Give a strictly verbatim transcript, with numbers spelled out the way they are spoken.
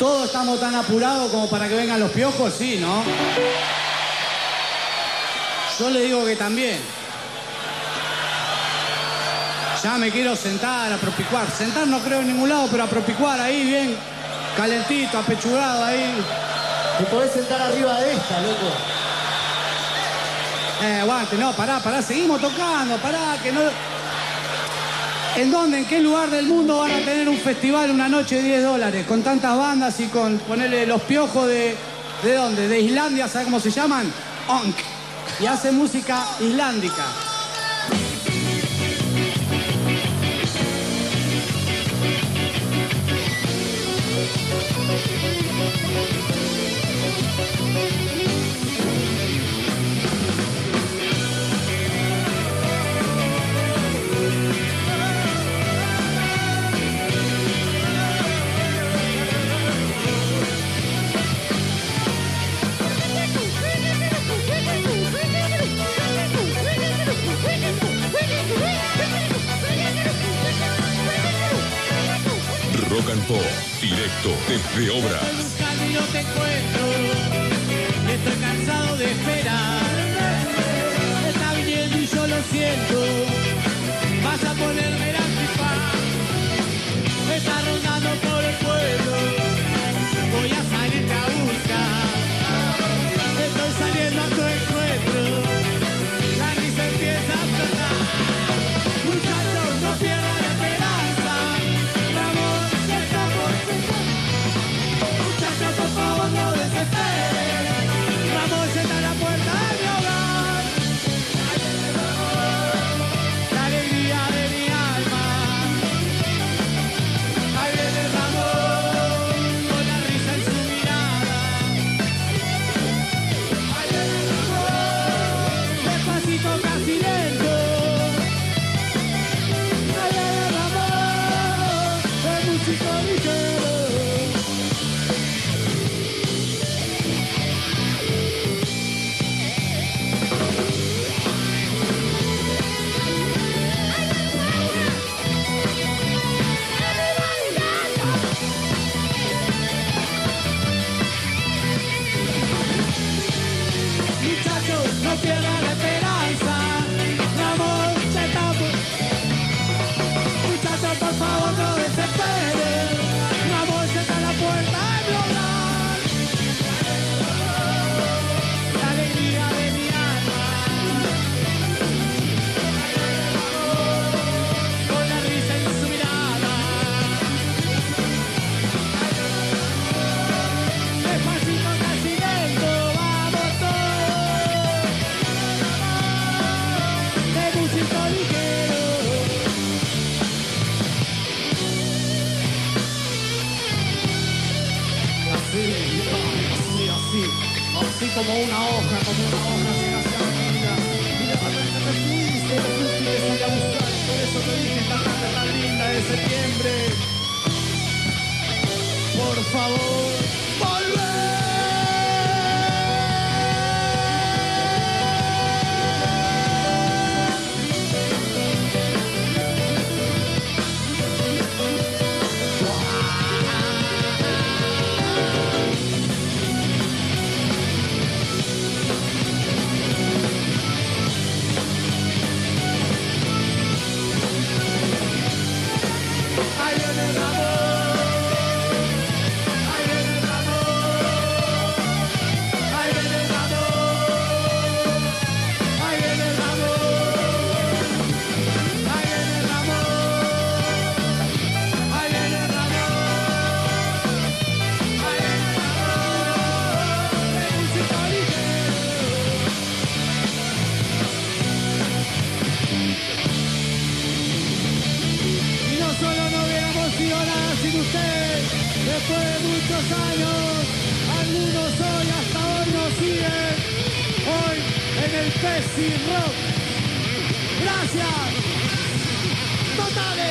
Todos estamos tan apurados como para que vengan los piojos, sí, ¿no? Yo le digo que también. Ya me quiero sentar, a propicuar. Sentar no creo en ningún lado, pero a propicuar ahí bien, calentito, apechugado ahí. Te podés sentar arriba de esta, loco. Eh, aguante, no, pará, pará, seguimos tocando, pará, que no... ¿En dónde, en qué lugar del mundo van a tener un festival una noche de diez dólares? Con tantas bandas y con ponerle los piojos de... ¿De dónde? De Islandia, ¿sabes cómo se llaman? Onk. Y hace música islandica. Rock and Pop, directo desde Obras. Estoy buscando y no te encuentro. Estoy cansado de esperar. Está viniendo y yo lo siento. Vas a ponerme la antifaz. Está rondando por el pueblo. Voy a salirte a buscar. Estoy saliendo a tu encuentro. La risa empieza a flotar. Muchachos, no pierdan la esperanza. Vamos, que estamos empezando. Muchachos, por favor, no desesperen. Vamos, está en la puerta de mi hogar. La alegría de mi alma. Ahí viene Ramón, con la risa en su mirada. Ahí viene Ramón, despacito, casi lento. Ahí viene Ramón, el músico ligero. Muchachos, no pierdan la esperanza. Vamos, se está por... Muchachos, por favor, no desesperen. Vamos, se está en la puerta de mi hogar. La alegría de mi alma. Con la risa en su mirada. Despacito, casi lento, vamos todos. De músico ligero. Así, así, así, así como una hoja, como una hoja sin hacer vida. Y de repente te fuiste, te fuiste y te salí a buscar. Por eso te dije esta tarde tan linda de septiembre. Por favor, volvé. Ahí viene Ramón. Ahí viene Ramón. Ahí viene Ramón. Ahí viene Ramón. Ahí viene Ramón. Ahí viene Ramón. Ahí viene Ramón. El músico ligero. Y no solo no hubiéramos sido nada sin usted, después de muchos años, algunos hoy hasta hoy nos siguen, hoy en el Pepsi Rock. Gracias. Totales.